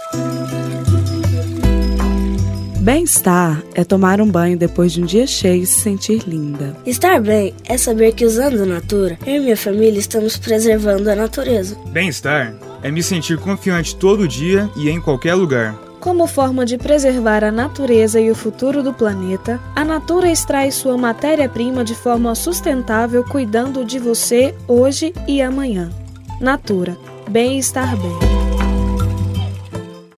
Bem-estar é tomar um banho depois de um dia cheio e se sentir linda. Estar bem é saber que usando a Natura, eu e minha família estamos preservando a natureza. Bem-estar é me sentir confiante todo dia e em qualquer lugar. Como forma de preservar a natureza e o futuro do planeta, a Natura extrai sua matéria-prima de forma sustentável, cuidando de você hoje e amanhã. Natura, bem-estar bem.